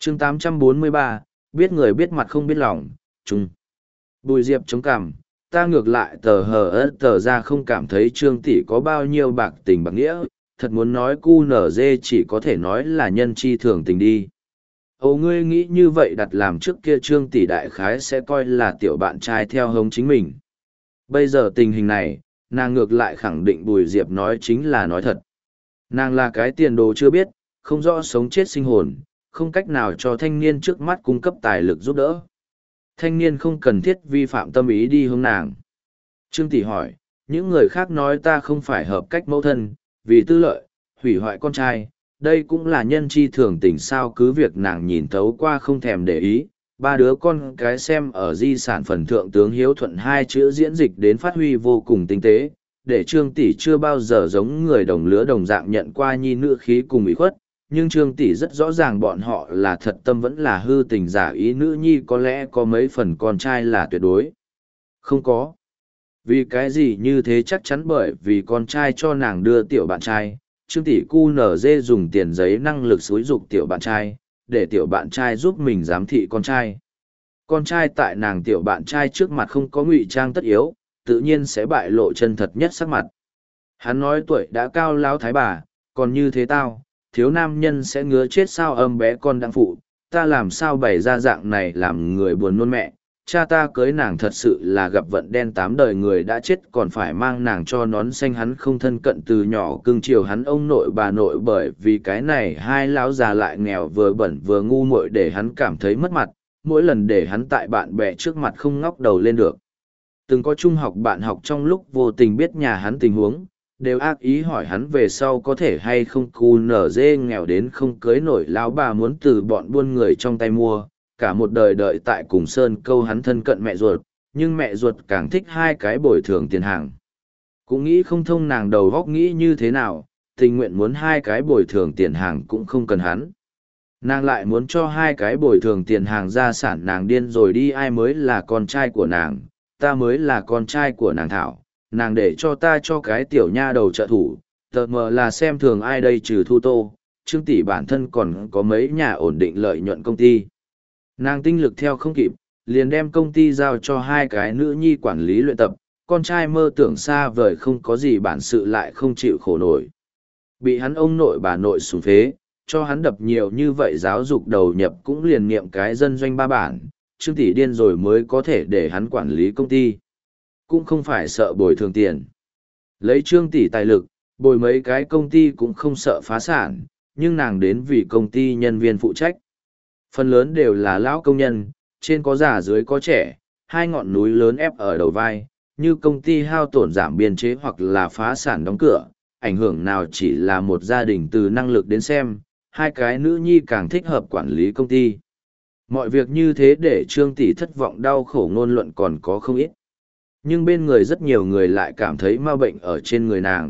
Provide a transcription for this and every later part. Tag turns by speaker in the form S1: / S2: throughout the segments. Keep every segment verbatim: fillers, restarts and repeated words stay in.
S1: chương tám trăm bốn mươi ba, biết người biết mặt không biết lòng, chung. Bùi Diệp chống cằm, ta ngược lại tờ hờ ớt tờ ra không cảm thấy Trương tỷ có bao nhiêu bạc tình bạc nghĩa, thật muốn nói cu nở dê chỉ có thể nói là nhân chi thường tình đi. Ồ, ngươi nghĩ như vậy đặt làm trước kia Trương tỷ đại khái sẽ coi là tiểu bạn trai theo hống chính mình. Bây giờ tình hình này, nàng ngược lại khẳng định Bùi Diệp nói chính là nói thật. Nàng là cái tiền đồ chưa biết, không rõ sống chết sinh hồn, không cách nào cho thanh niên trước mắt cung cấp tài lực giúp đỡ. Thanh niên không cần thiết vi phạm tâm ý đi hướng nàng. Trương tỷ hỏi, những người khác nói ta không phải hợp cách mẫu thân, vì tư lợi, hủy hoại con trai, đây cũng là nhân chi thường tình sao, cứ việc nàng nhìn thấu qua không thèm để ý. Ba đứa con cái xem ở di sản phần thượng tướng hiếu thuận hai chữ diễn dịch đến phát huy vô cùng tinh tế, để Trương tỷ chưa bao giờ giống người đồng lứa đồng dạng nhận qua nhi nữ khí cùng ủy khuất, nhưng Trương tỷ rất rõ ràng bọn họ là thật tâm vẫn là hư tình giả ý, nữ nhi có lẽ có mấy phần con trai là tuyệt đối không có. Vì cái gì như thế? Chắc chắn bởi vì con trai cho nàng đưa tiểu bạn trai. Trương tỷ cu nở dê dùng tiền giấy năng lực xúi dục tiểu bạn trai, để tiểu bạn trai giúp mình giám thị con trai. Con trai tại nàng tiểu bạn trai trước mặt không có ngụy trang tất yếu, tự nhiên sẽ bại lộ chân thật nhất sắc mặt. Hắn nói tuổi đã cao lão thái bà, còn như thế tao, thiếu nam nhân sẽ ngứa chết sao, âm bé con đang phụ, ta làm sao bày ra dạng này làm người buồn nôn mẹ. Cha ta cưới nàng thật sự là gặp vận đen, tám đời người đã chết còn phải mang nàng cho nón xanh, hắn không thân cận từ nhỏ cưng chiều hắn ông nội bà nội, bởi vì cái này hai lão già lại nghèo vừa bẩn vừa ngu muội để hắn cảm thấy mất mặt, mỗi lần để hắn tại bạn bè trước mặt không ngóc đầu lên được. Từng có trung học bạn học trong lúc vô tình biết nhà hắn tình huống, đều ác ý hỏi hắn về sau có thể hay không cu nở dê nghèo đến không cưới nổi lão bà muốn từ bọn buôn người trong tay mua, cả một đời đợi tại cùng sơn câu hắn thân cận mẹ ruột, nhưng mẹ ruột càng thích hai cái bồi thường tiền hàng. Cũng nghĩ không thông nàng đầu góc nghĩ như thế nào, tình nguyện muốn hai cái bồi thường tiền hàng cũng không cần hắn. Nàng lại muốn cho hai cái bồi thường tiền hàng gia sản, nàng điên rồi đi, ai mới là con trai của nàng, ta mới là con trai của nàng thảo, nàng để cho ta cho cái tiểu nha đầu trợ thủ, tờ mờ là xem thường ai đây trừ Thu Tô, Trương tỷ bản thân còn có mấy nhà ổn định lợi nhuận công ty. Nàng tinh lực theo không kịp, liền đem công ty giao cho hai cái nữ nhi quản lý luyện tập, con trai mơ tưởng xa vời không có gì bản sự lại không chịu khổ nổi. Bị hắn ông nội bà nội sủng phế, cho hắn đập nhiều như vậy giáo dục đầu nhập cũng liền niệm cái dân doanh ba bản, Trương tỷ điên rồi mới có thể để hắn quản lý công ty. Cũng không phải sợ bồi thường tiền. Lấy Trương tỷ tài lực, bồi mấy cái công ty cũng không sợ phá sản, nhưng nàng đến vì công ty nhân viên phụ trách. Phần lớn đều là lão công nhân, trên có già dưới có trẻ, hai ngọn núi lớn ép ở đầu vai, như công ty hao tổn giảm biên chế hoặc là phá sản đóng cửa, ảnh hưởng nào chỉ là một gia đình. Từ năng lực đến xem, hai cái nữ nhi càng thích hợp quản lý công ty. Mọi việc như thế để Trương tỷ thất vọng, đau khổ ngôn luận còn có không ít. Nhưng bên người rất nhiều người lại cảm thấy ma bệnh ở trên người nàng.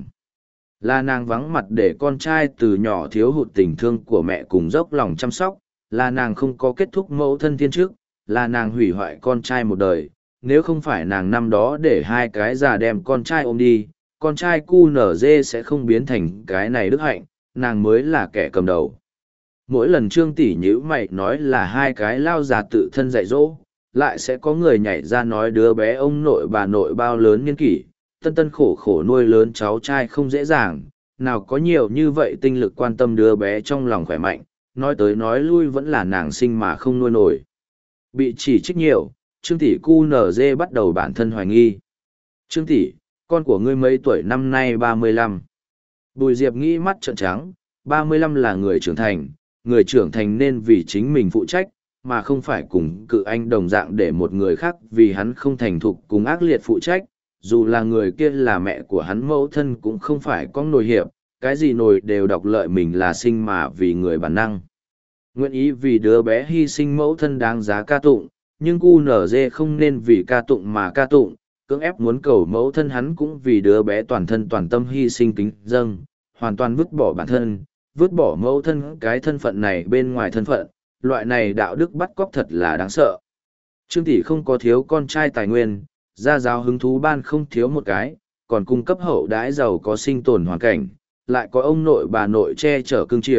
S1: Là nàng vắng mặt để con trai từ nhỏ thiếu hụt tình thương của mẹ cùng dốc lòng chăm sóc, là nàng không có kết thúc mẫu thân thiên trước, là nàng hủy hoại con trai một đời. Nếu không phải nàng năm đó để hai cái già đem con trai ôm đi, con trai cu nở dê sẽ không biến thành cái này đức hạnh, nàng mới là kẻ cầm đầu. Mỗi lần Trương tỷ nhữ mày nói là hai cái lao già tự thân dạy dỗ, lại sẽ có người nhảy ra nói đứa bé ông nội bà nội bao lớn niên kỷ, tân tân khổ khổ nuôi lớn cháu trai không dễ dàng, nào có nhiều như vậy tinh lực quan tâm đứa bé trong lòng khỏe mạnh, nói tới nói lui vẫn là nàng sinh mà không nuôi nổi. Bị chỉ trích nhiều, Trương tỷ cu nở dê bắt đầu bản thân hoài nghi. Trương tỷ, con của ngươi mấy tuổi? Năm nay ba mươi lăm. Bùi Diệp nghĩ mắt trợn trắng, ba mươi lăm là người trưởng thành, người trưởng thành nên vì chính mình phụ trách, mà không phải cùng cự anh đồng dạng để một người khác vì hắn không thành thục cùng ác liệt phụ trách. Dù là người kia là mẹ của hắn, mẫu thân cũng không phải con nồi hiệp, cái gì nồi đều đọc lợi mình là sinh mà vì người bản năng. Nguyện ý vì đứa bé hy sinh mẫu thân đáng giá ca tụng, nhưng cu nở dê không nên vì ca tụng mà ca tụng, cưỡng ép muốn cầu mẫu thân hắn cũng vì đứa bé toàn thân toàn tâm hy sinh kính dâng, hoàn toàn vứt bỏ bản thân, vứt bỏ mẫu thân cái thân phận này bên ngoài thân phận, loại này đạo đức bắt cóc thật là đáng sợ. Trương tỷ không có thiếu con trai tài nguyên, gia giáo hứng thú ban không thiếu một cái, còn cung cấp hậu đãi giàu có sinh tồn hoàn cảnh, lại có ông nội bà nội che chở cưng chiều,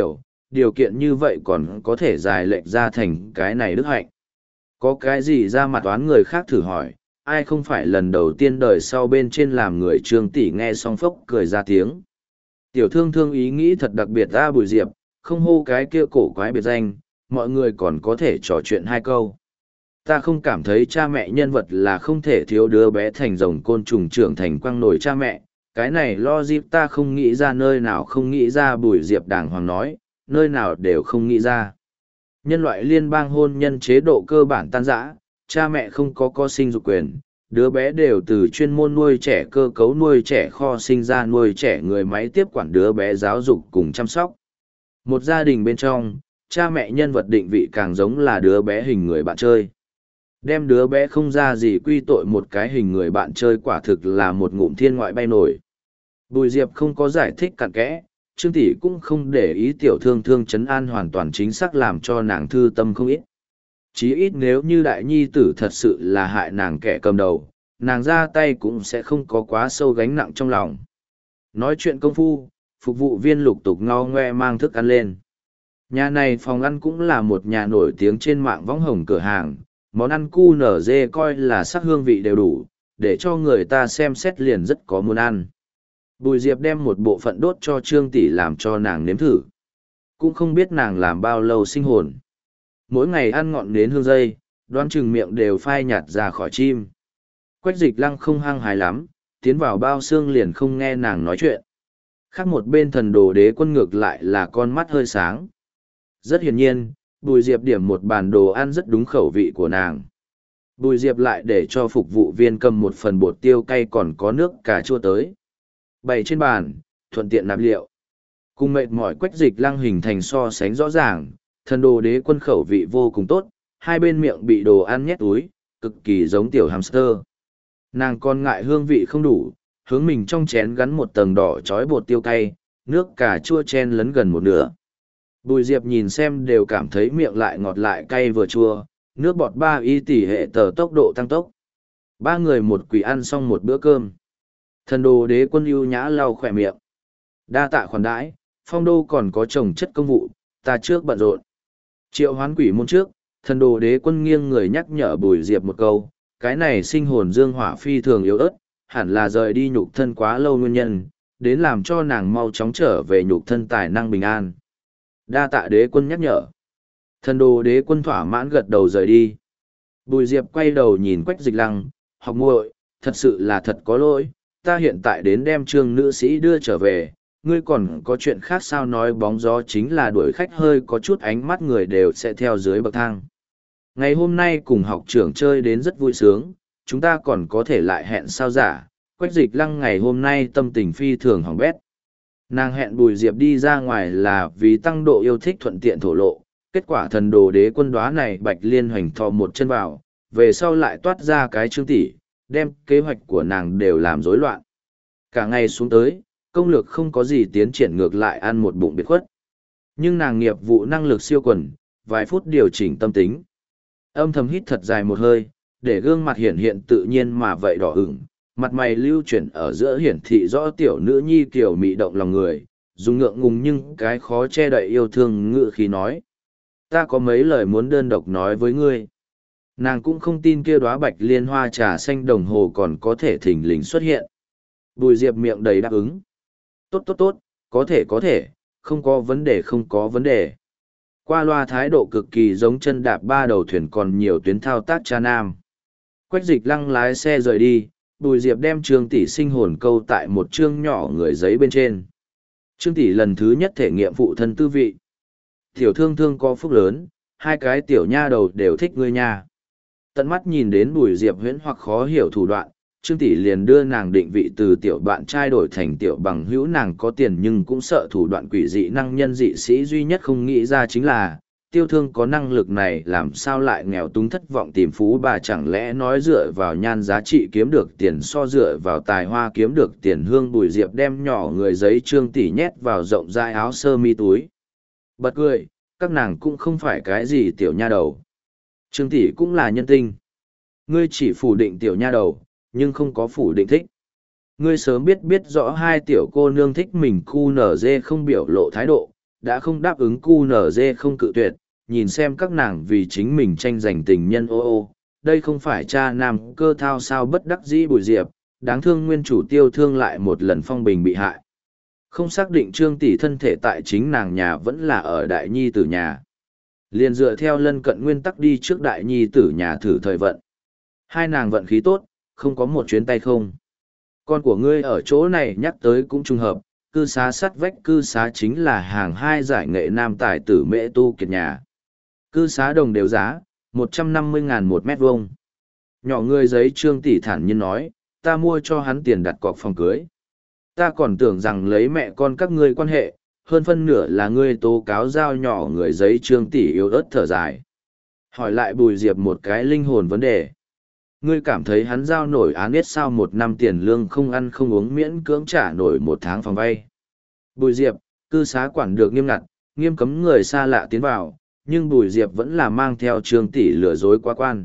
S1: điều kiện như vậy còn có thể dài lệch ra thành cái này đức hạnh. Có cái gì ra mặt toán người khác thử hỏi, ai không phải lần đầu tiên đời sau bên trên làm người Trương tỷ nghe xong phốc cười ra tiếng. Tiểu thương thương ý nghĩ thật đặc biệt ra Bùi Diệp, không hô cái kia cổ quái biệt danh, mọi người còn có thể trò chuyện hai câu. Ta không cảm thấy cha mẹ nhân vật là không thể thiếu đứa bé thành rồng côn trùng trưởng thành quăng nổi cha mẹ, cái này lo dịp ta không nghĩ ra nơi nào không nghĩ ra Bùi Diệp đàng hoàng nói, nơi nào đều không nghĩ ra. Nhân loại liên bang hôn nhân chế độ cơ bản tan rã, cha mẹ không có có sinh dục quyền, đứa bé đều từ chuyên môn nuôi trẻ cơ cấu nuôi trẻ kho sinh ra nuôi trẻ người máy tiếp quản đứa bé giáo dục cùng chăm sóc. Một gia đình bên trong, cha mẹ nhân vật định vị càng giống là đứa bé hình người bạn chơi. Đem đứa bé không ra gì quy tội một cái hình người bạn chơi quả thực là một ngụm thiên ngoại bay nổi. Bùi Diệp không có giải thích cặn kẽ, Trương tỷ cũng không để ý tiểu thương thương chấn an hoàn toàn chính xác làm cho nàng thư tâm không ít. Chí ít nếu như đại nhi tử thật sự là hại nàng kẻ cầm đầu, nàng ra tay cũng sẽ không có quá sâu gánh nặng trong lòng. Nói chuyện công phu, phục vụ viên lục tục ngao ngoe mang thức ăn lên. Nhà này phòng ăn cũng là một nhà nổi tiếng trên mạng võng hồng cửa hàng, món ăn cu nở dê coi là sắc hương vị đều đủ, để cho người ta xem xét liền rất có muốn ăn. Bùi Diệp đem một bộ phận đốt cho Trương tỷ làm cho nàng nếm thử. Cũng không biết nàng làm bao lâu sinh hồn. Mỗi ngày ăn ngọn nến hương dây, đoán chừng miệng đều phai nhạt ra khỏi chim. Quách Dịch Lăng không hăng hái lắm, tiến vào bao xương liền không nghe nàng nói chuyện. Khác một bên thần đồ đế quân ngược lại là con mắt hơi sáng. Rất hiển nhiên, Bùi Diệp điểm một bàn đồ ăn rất đúng khẩu vị của nàng. Bùi Diệp lại để cho phục vụ viên cầm một phần bột tiêu cay còn có nước cà chua tới. Bày trên bàn, thuận tiện nạp liệu. Cùng mệt mỏi Quách Dịch Lăng hình thành so sánh rõ ràng, thần đồ đế quân khẩu vị vô cùng tốt, hai bên miệng bị đồ ăn nhét túi, cực kỳ giống tiểu hamster. Nàng còn ngại hương vị không đủ, hướng mình trong chén gắn một tầng đỏ chói bột tiêu cay, nước cà chua chen lấn gần một nửa. Bùi Diệp nhìn xem đều cảm thấy miệng lại ngọt lại cay vừa chua, nước bọt ba y tỷ hệ tờ tốc độ tăng tốc. Ba người một quỷ ăn xong một bữa cơm. Thần đồ đế quân ưu nhã lau khỏe miệng. Đa tạ khoản đãi, phong đô còn có chồng chất công vụ, ta trước bận rộn. Triệu hoán quỷ môn trước, thần đồ đế quân nghiêng người nhắc nhở Bùi Diệp một câu, cái này sinh hồn dương hỏa phi thường yếu ớt, hẳn là rời đi nhục thân quá lâu nguyên nhân, đến làm cho nàng mau chóng trở về nhục thân tài năng bình an. Đa tạ đế quân nhắc nhở. Thần đồ đế quân thỏa mãn gật đầu rời đi. Bùi Diệp quay đầu nhìn Quách Dịch Lăng, học muội, thật sự là thật có lỗi, ta hiện tại đến đem trương nữ sĩ đưa trở về, ngươi còn có chuyện khác sao nói bóng gió chính là đuổi khách hơi có chút ánh mắt người đều sẽ theo dưới bậc thang. Ngày hôm nay cùng học trưởng chơi đến rất vui sướng, chúng ta còn có thể lại hẹn sao giả, Quách Dịch Lăng ngày hôm nay tâm tình phi thường hỏng bét. Nàng hẹn Bùi Diệp đi ra ngoài là vì tăng độ yêu thích thuận tiện thổ lộ, kết quả thần đồ đế quân đoá này Bạch Liên hoành thò một chân vào, về sau lại toát ra cái Trương tỷ, đem kế hoạch của nàng đều làm rối loạn. Cả ngày xuống tới, công lược không có gì tiến triển ngược lại ăn một bụng biệt khuất. Nhưng nàng nghiệp vụ năng lực siêu quần, vài phút điều chỉnh tâm tính. Âm thầm hít thật dài một hơi, để gương mặt hiển hiện tự nhiên mà vậy đỏ ửng, mặt mày lưu chuyển ở giữa hiển thị rõ tiểu nữ nhi kiểu mị động lòng người, dùng ngượng ngùng nhưng cái khó che đậy yêu thương ngự khi nói. Ta có mấy lời muốn đơn độc nói với ngươi. Nàng cũng không tin kia đóa bạch liên hoa trà xanh đồng hồ còn có thể thình lình xuất hiện. Bùi Diệp miệng đầy đáp ứng. Tốt tốt tốt, có thể có thể, không có vấn đề không có vấn đề. Qua loa thái độ cực kỳ giống chân đạp ba đầu thuyền còn nhiều tuyến thao tác cha nam. Quách Dịch Lăng lái xe rời đi, Bùi Diệp đem Trương tỷ sinh hồn câu tại một chương nhỏ người giấy bên trên. Trương tỷ lần thứ nhất thể nghiệm phụ thân tư vị. Tiểu thương thương có phúc lớn, hai cái tiểu nha đầu đều thích ngươi nha. Tận mắt nhìn đến Bùi Diệp huyễn hoặc khó hiểu thủ đoạn, Trương tỷ liền đưa nàng định vị từ tiểu bạn trai đổi thành tiểu bằng hữu, nàng có tiền nhưng cũng sợ thủ đoạn quỷ dị năng nhân dị sĩ duy nhất không nghĩ ra chính là, tiêu thương có năng lực này làm sao lại nghèo túng thất vọng tìm phú bà, chẳng lẽ nói dựa vào nhan giá trị kiếm được tiền so dựa vào tài hoa kiếm được tiền. Hương Bùi Diệp đem nhỏ người giấy Trương tỷ nhét vào rộng rãi áo sơ mi túi. Bật cười, các nàng cũng không phải cái gì tiểu nha đầu. Trương tỷ cũng là nhân tinh. Ngươi chỉ phủ định tiểu nha đầu, nhưng không có phủ định thích. Ngươi sớm biết biết rõ hai tiểu cô nương thích mình cu nở dê không biểu lộ thái độ, đã không đáp ứng cu nở dê không cự tuyệt, nhìn xem các nàng vì chính mình tranh giành tình nhân ô ô, đây không phải cha nam cơ thao sao bất đắc dĩ Bùi Diệp, đáng thương nguyên chủ tiêu thương lại một lần phong bình bị hại. Không xác định Trương tỷ thân thể tại chính nàng nhà vẫn là ở đại nhi tử nhà. Liền dựa theo lân cận nguyên tắc đi trước đại nhi tử nhà thử thời vận. Hai nàng vận khí tốt, không có một chuyến tay không. Con của ngươi ở chỗ này nhắc tới cũng trùng hợp, cư xá sắt vách cư xá chính là hàng hai giải nghệ nam tài tử mễ tu kiệt nhà. Cư xá đồng đều giá, một trăm năm mươi ngàn một mét vuông. Nhỏ ngươi giấy Trương tỷ thản nhiên nói, ta mua cho hắn tiền đặt cọc phòng cưới. Ta còn tưởng rằng lấy mẹ con các ngươi quan hệ, hơn phân nửa là ngươi tố cáo giao nhỏ người giấy Trương tỷ yếu ớt thở dài. Hỏi lại Bùi Diệp một cái linh hồn vấn đề. Ngươi cảm thấy hắn giao nổi án biết sao một năm tiền lương không ăn không uống miễn cưỡng trả nổi một tháng phòng vay. Bùi Diệp, cư xá quản được nghiêm ngặt, nghiêm cấm người xa lạ tiến vào, nhưng Bùi Diệp vẫn là mang theo Trương tỷ lừa dối quá quan.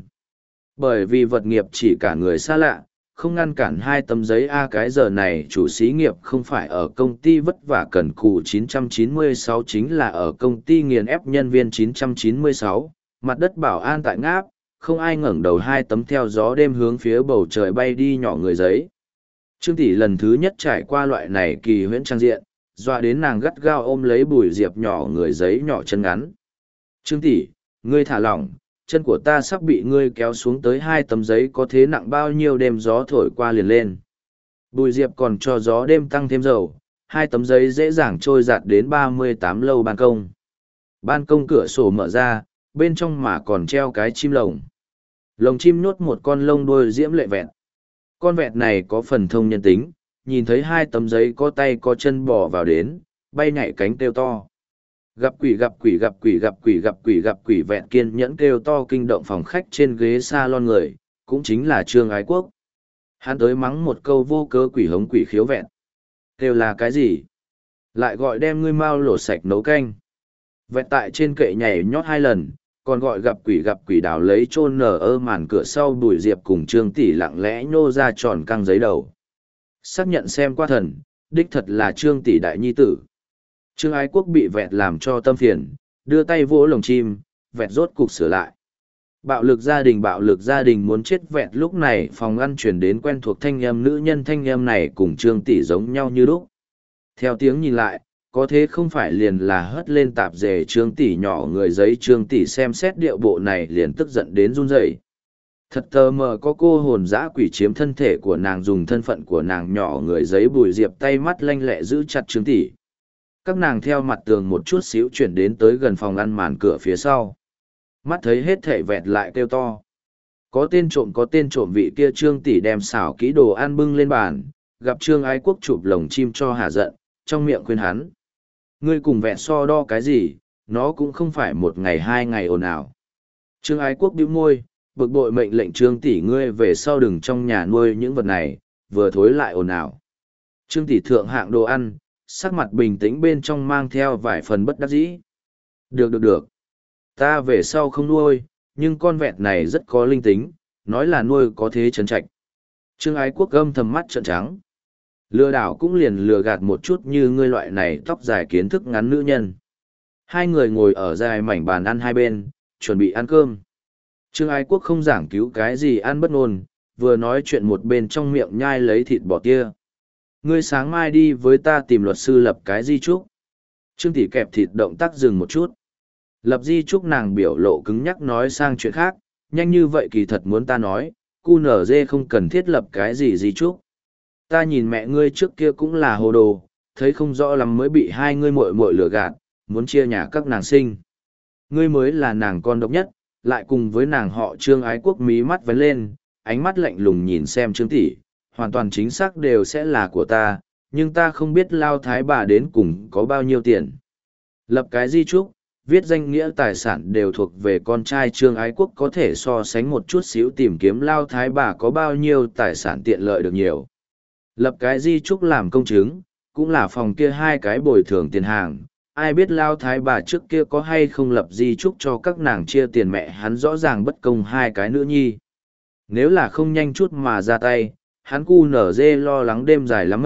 S1: Bởi vì vật nghiệp chỉ cả người xa lạ, không ngăn cản hai tấm giấy A cái giờ này chủ xí nghiệp không phải ở công ty vất vả cần cù chín trăm chín mươi sáu chính là ở công ty nghiền ép nhân viên chín trăm chín mươi sáu, mặt đất bảo an tại ngáp, không ai ngẩng đầu hai tấm theo gió đêm hướng phía bầu trời bay đi nhỏ người giấy. Trương tỷ lần thứ nhất trải qua loại này kỳ huyễn trang diện, dọa đến nàng gắt gao ôm lấy Bùi Diệp nhỏ người giấy nhỏ chân ngắn. Trương tỷ, ngươi thả lỏng, chân của ta sắp bị ngươi kéo xuống tới hai tấm giấy có thế nặng bao nhiêu đêm gió thổi qua liền lên. Bùi Diệp còn cho gió đêm tăng thêm dầu, hai tấm giấy dễ dàng trôi giạt đến ba mươi tám lâu ban công. Ban công cửa sổ mở ra, bên trong mà còn treo cái chim lồng. Lồng chim nhốt một con lông đuôi diễm lệ vẹn. Con vẹn này có phần thông nhân tính, nhìn thấy hai tấm giấy có tay có chân bò vào đến, bay nhảy cánh kêu to. Gặp quỷ gặp quỷ gặp quỷ gặp quỷ gặp quỷ gặp quỷ vẹn kiên nhẫn kêu to kinh động phòng khách trên ghế salon người, cũng chính là Trương Ái Quốc. Hắn tới mắng một câu vô cớ quỷ hống quỷ khiếu vẹn. Kêu là cái gì? Lại gọi đem ngươi mau lột sạch nấu canh. Vẹn tại trên kệ nhảy nhót hai lần, còn gọi gặp quỷ gặp quỷ đào lấy chôn nở ơ màn cửa sau Bùi Diệp cùng Trương tỷ lặng lẽ nhô ra tròn căng giấy đầu. Xác nhận xem qua thần, đích thật là Trương tỷ đại nhi tử. Trương Ái Quốc bị vẹt làm cho tâm phiền, đưa tay vỗ lồng chim, vẹt rốt cục sửa lại. Bạo lực gia đình bạo lực gia đình muốn chết vẹt lúc này phòng ăn chuyển đến quen thuộc thanh âm nữ nhân thanh âm này cùng Trương tỷ giống nhau như lúc. Theo tiếng nhìn lại, có thế không phải liền là hất lên tạp dề Trương tỷ nhỏ người giấy Trương tỷ xem xét điệu bộ này liền tức giận đến run rẩy. Thật tờ mờ có cô hồn dã quỷ chiếm thân thể của nàng dùng thân phận của nàng nhỏ người giấy Bùi Diệp tay mắt lanh lẹ giữ chặt Trương tỷ. Các nàng theo mặt tường một chút xíu chuyển đến tới gần phòng ăn màn cửa phía sau. Mắt thấy hết thể vẹt lại kêu to. Có tên trộm có tên trộm vị kia Trương tỷ đem xảo kỹ đồ ăn bưng lên bàn, gặp Trương Ái Quốc chụp lồng chim cho hà giận, trong miệng khuyên hắn. Ngươi cùng vẹt so đo cái gì, nó cũng không phải một ngày hai ngày ồn ào. Trương Ái Quốc bĩu môi, bực bội mệnh lệnh Trương tỷ ngươi về sau đừng trong nhà nuôi những vật này, vừa thối lại ồn ào. Trương tỷ thượng hạng đồ ăn, sắc mặt bình tĩnh bên trong mang theo vài phần bất đắc dĩ. Được được được. Ta về sau không nuôi, nhưng con vẹt này rất có linh tính, nói là nuôi có thế trấn trạch. Trương Ái Quốc gâm thầm mắt trợn trắng. Lừa đảo cũng liền lừa gạt một chút như ngươi loại này tóc dài kiến thức ngắn nữ nhân. Hai người ngồi ở dài mảnh bàn ăn hai bên, chuẩn bị ăn cơm. Trương Ái Quốc không giảng cứu cái gì ăn bất ngôn, vừa nói chuyện một bên trong miệng nhai lấy thịt bò tia. Ngươi sáng mai đi với ta tìm luật sư lập cái di trúc. Trương tỷ kẹp thịt động tác dừng một chút. Lập di trúc nàng biểu lộ cứng nhắc nói sang chuyện khác, nhanh như vậy kỳ thật muốn ta nói, cu nở dê không cần thiết lập cái gì di trúc. Ta nhìn mẹ ngươi trước kia cũng là hồ đồ, thấy không rõ lắm mới bị hai ngươi muội muội lừa gạt, muốn chia nhà các nàng sinh. Ngươi mới là nàng con độc nhất, lại cùng với nàng họ Trương Ái Quốc mí mắt vấn lên, ánh mắt lạnh lùng nhìn xem Trương tỷ, hoàn toàn chính xác đều sẽ là của ta, nhưng ta không biết lao thái bà đến cùng có bao nhiêu tiền. Lập cái di trúc, viết danh nghĩa tài sản đều thuộc về con trai Trương Ái Quốc có thể so sánh một chút xíu tìm kiếm lao thái bà có bao nhiêu tài sản tiện lợi được nhiều. Lập cái di trúc làm công chứng, cũng là phòng kia hai cái bồi thường tiền hàng, ai biết lao thái bà trước kia có hay không lập di trúc cho các nàng chia tiền mẹ hắn rõ ràng bất công hai cái nữ nhi. Nếu là không nhanh chút mà ra tay, hắn cu nở dê lo lắng đêm dài lắm ngộng,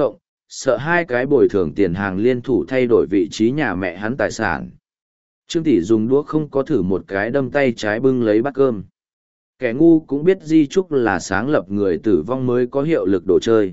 S1: sợ hai cái bồi thường tiền hàng liên thủ thay đổi vị trí nhà mẹ hắn tài sản. Trương tỷ dùng đũa không có thử một cái đâm tay trái bưng lấy bát cơm. Kẻ ngu cũng biết di chúc là sáng lập người tử vong mới có hiệu lực đồ chơi.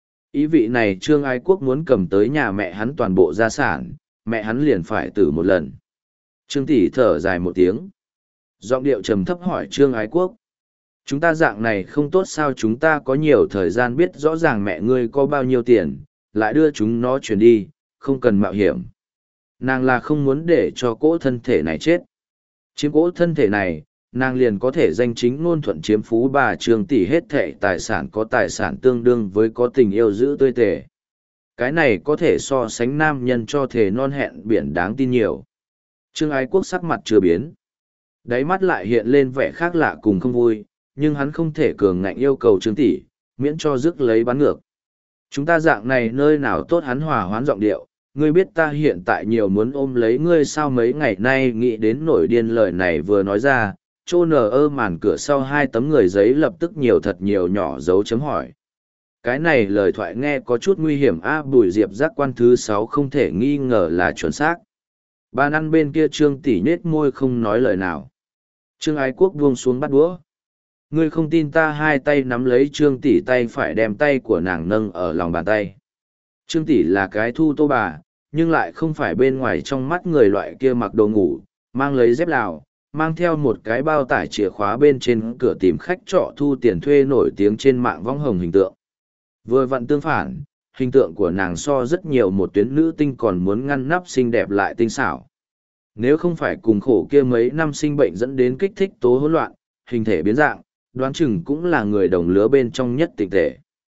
S1: Ý vị này Trương Ái Quốc muốn cầm tới nhà mẹ hắn toàn bộ gia sản, mẹ hắn liền phải tử một lần. Trương tỷ thở dài một tiếng. Giọng điệu trầm thấp hỏi Trương Ái Quốc. Chúng ta dạng này không tốt sao, chúng ta có nhiều thời gian biết rõ ràng mẹ ngươi có bao nhiêu tiền, lại đưa chúng nó chuyển đi, không cần mạo hiểm. Nàng là không muốn để cho cỗ thân thể này chết. Chiếm cỗ thân thể này, nàng liền có thể danh chính ngôn thuận chiếm phú bà Trương tỷ hết thệ tài sản, có tài sản tương đương với có tình yêu giữ tươi tề. Cái này có thể so sánh nam nhân cho thề non hẹn biển đáng tin nhiều. Trương Ái Quốc sắc mặt chưa biến. Đáy mắt lại hiện lên vẻ khác lạ cùng không vui, nhưng hắn không thể cường ngạnh yêu cầu Trương tỷ, miễn cho rước lấy bắn ngược. Chúng ta dạng này nơi nào tốt, hắn hòa hoán giọng điệu. Ngươi biết ta hiện tại nhiều muốn ôm lấy ngươi sao, mấy ngày nay nghĩ đến nổi điên lời này vừa nói ra, chô nờ ơ màn cửa sau hai tấm người giấy lập tức nhiều thật nhiều nhỏ dấu chấm hỏi. Cái này lời thoại nghe có chút nguy hiểm a. Bùi Diệp giác quan thứ sáu không thể nghi ngờ là chuẩn xác. Bàn ăn bên kia Trương tỷ nhết môi không nói lời nào. Trương Ái Quốc buông xuống bắt đũa. Ngươi không tin ta, hai tay nắm lấy Trương tỷ tay phải đem tay của nàng nâng ở lòng bàn tay. Trương tỷ là cái thu tô bà, nhưng lại không phải bên ngoài trong mắt người loại kia mặc đồ ngủ, mang lấy dép lào, mang theo một cái bao tải chìa khóa bên trên cửa tìm khách trọ thu tiền thuê nổi tiếng trên mạng võng hồng hình tượng. Vừa vặn tương phản, hình tượng của nàng so rất nhiều một tuyến nữ tinh còn muốn ngăn nắp xinh đẹp lại tinh xảo. Nếu không phải cùng khổ kia mấy năm sinh bệnh dẫn đến kích thích tố hỗn loạn, hình thể biến dạng, đoán chừng cũng là người đồng lứa bên trong nhất tịch thể.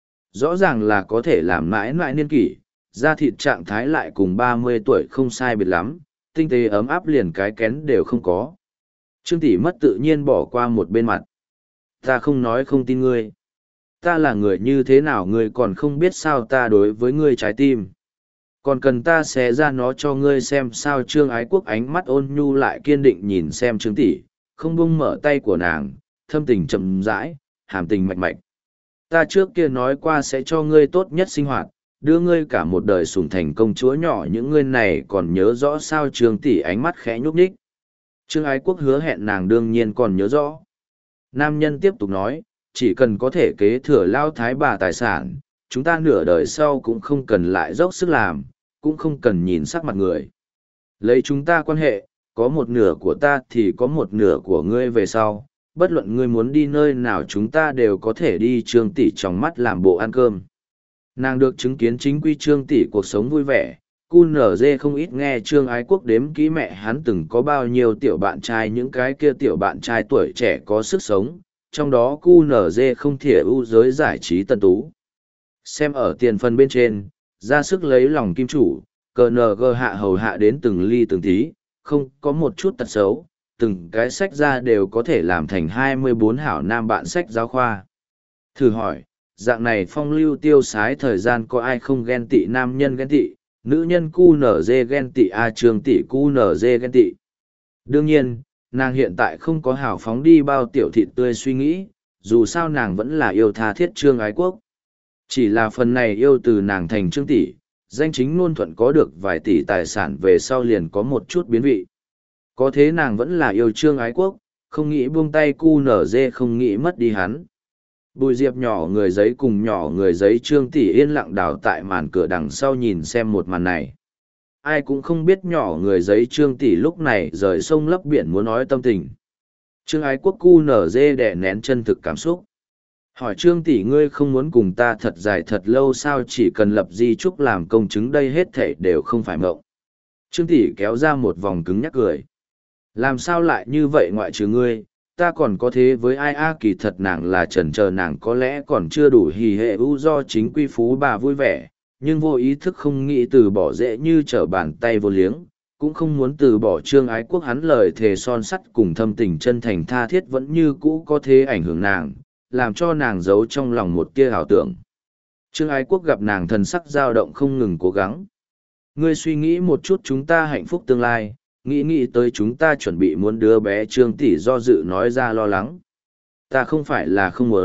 S1: Rõ ràng là có thể làm mãi mãi niên kỷ, da thịt trạng thái lại cùng ba mươi tuổi không sai biệt lắm, tinh tế ấm áp liền cái kén đều không có. Trương tỷ mất tự nhiên bỏ qua một bên mặt. Ta không nói không tin ngươi. Ta là người như thế nào ngươi còn không biết sao, ta đối với ngươi trái tim. Còn cần ta xé ra nó cho ngươi xem sao. Trương Ái Quốc ánh mắt ôn nhu lại kiên định nhìn xem Trương tỷ, không buông mở tay của nàng, thâm tình chậm rãi, hàm tình mạch mạch. Ta trước kia nói qua sẽ cho ngươi tốt nhất sinh hoạt, đưa ngươi cả một đời sủng thành công chúa nhỏ, những ngươi này còn nhớ rõ sao? Trương tỷ ánh mắt khẽ nhúc nhích. Trương Ái Quốc hứa hẹn nàng đương nhiên còn nhớ rõ. Nam nhân tiếp tục nói, chỉ cần có thể kế thừa lao thái bà tài sản, chúng ta nửa đời sau cũng không cần lại dốc sức làm, cũng không cần nhìn sắc mặt người. Lấy chúng ta quan hệ, có một nửa của ta thì có một nửa của ngươi về sau, bất luận ngươi muốn đi nơi nào chúng ta đều có thể đi. Trương tỷ trong mắt làm bộ ăn cơm. Nàng được chứng kiến chính quy Trương tỷ cuộc sống vui vẻ, cu nở dê không ít nghe Trương Ái Quốc đếm kỹ mẹ hắn từng có bao nhiêu tiểu bạn trai, những cái kia tiểu bạn trai tuổi trẻ có sức sống, trong đó cu nở dê không thể ưu giới giải trí tân tú. Xem ở tiền phần bên trên, ra sức lấy lòng kim chủ, cờ nờ gờ hạ hầu hạ đến từng ly từng tí, không có một chút tật xấu, từng cái sách ra đều có thể làm thành hai mươi bốn hảo nam bạn sách giáo khoa. Thử hỏi, dạng này phong lưu tiêu sái thời gian có ai không ghen tị? Nam nhân ghen tị, nữ nhân cu nở dê ghen tị, a Trương tỷ cu nở dê ghen tị. Đương nhiên, nàng hiện tại không có hào phóng đi bao tiểu thịt tươi suy nghĩ, dù sao nàng vẫn là yêu tha thiết Trương Ái Quốc. Chỉ là phần này yêu từ nàng thành Trương tỷ, danh chính ngôn thuận có được vài tỷ tài sản về sau liền có một chút biến vị. Có thế nàng vẫn là yêu Trương Ái Quốc, không nghĩ buông tay cu nở dê, không nghĩ mất đi hắn. Bùi Diệp nhỏ người giấy cùng nhỏ người giấy Trương tỷ yên lặng đào tại màn cửa đằng sau nhìn xem một màn này. Ai cũng không biết nhỏ người giấy Trương tỷ lúc này rời sông lấp biển muốn nói tâm tình. Trương Ái Quốc cu nở dê đẻ nén chân thực cảm xúc. Hỏi Trương tỷ, ngươi không muốn cùng ta thật dài thật lâu sao? Chỉ cần lập di chúc làm công chứng đây hết thảy đều không phải mộng. Trương tỷ kéo ra một vòng cứng nhắc cười. Làm sao lại như vậy? Ngoại trừ ngươi, ta còn có thế với ai? A kỳ thật nàng là chần chờ, nàng có lẽ còn chưa đủ hì hệ u do chính quy phú bà vui vẻ, nhưng vô ý thức không nghĩ từ bỏ dễ như trở bàn tay vô liếng, cũng không muốn từ bỏ Trương Ái Quốc. Hắn lời thề son sắt cùng thâm tình chân thành tha thiết vẫn như cũ có thế ảnh hưởng nàng, làm cho nàng giấu trong lòng một tia ảo tưởng. Trương Ái Quốc gặp nàng thần sắc dao động không ngừng cố gắng. Ngươi suy nghĩ một chút chúng ta hạnh phúc tương lai, nghĩ nghĩ tới chúng ta chuẩn bị muốn đứa bé. Trương tỷ do dự nói ra lo lắng. Ta không phải là không muốn,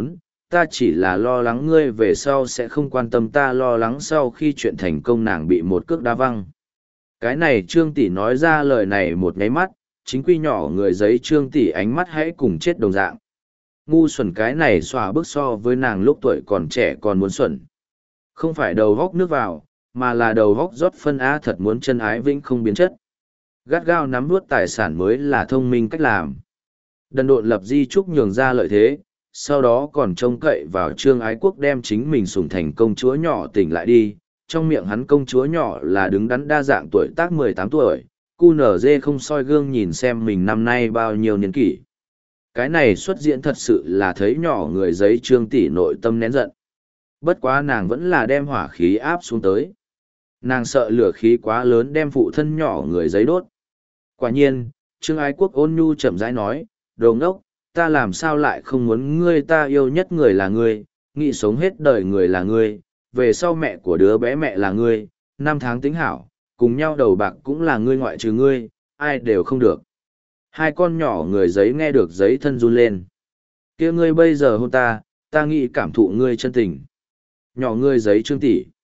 S1: ta chỉ là lo lắng ngươi về sau sẽ không quan tâm ta lo lắng sau khi chuyện thành công nàng bị một cước đá văng. Cái này Trương tỷ nói ra lời này một nháy mắt, chính quy nhỏ người giấy Trương tỷ ánh mắt hãy cùng chết đồng dạng. Ngu xuẩn cái này xòa bước so với nàng lúc tuổi còn trẻ còn muốn xuẩn. Không phải đầu góc nước vào, mà là đầu góc rót phân á thật muốn chân ái vĩnh không biến chất. Gắt gao nắm nuốt tài sản mới là thông minh cách làm. Đần độn lập di trúc nhường ra lợi thế, sau đó còn trông cậy vào Trương Ái Quốc đem chính mình sủng thành công chúa nhỏ tỉnh lại đi. Trong miệng hắn công chúa nhỏ là đứng đắn đa dạng tuổi tác mười tám tuổi, cu nở dê không soi gương nhìn xem mình năm nay bao nhiêu niên kỷ. Cái này xuất diễn thật sự là thấy nhỏ người giấy Trương tỷ nội tâm nén giận. Bất quá nàng vẫn là đem hỏa khí áp xuống tới. Nàng sợ lửa khí quá lớn đem phụ thân nhỏ người giấy đốt. Quả nhiên, Trương Ái Quốc ôn nhu chậm rãi nói, đồ ngốc, ta làm sao lại không muốn ngươi, ta yêu nhất người là ngươi, nghĩ sống hết đời người là ngươi, về sau mẹ của đứa bé mẹ là ngươi, năm tháng tính hảo, cùng nhau đầu bạc cũng là ngươi ngoại trừ ngươi, ai đều không được. Hai con nhỏ người giấy nghe được giấy thân run lên. Kia ngươi bây giờ hôn ta, ta nghĩ cảm thụ ngươi chân tình. Nhỏ ngươi giấy Trương tỷ.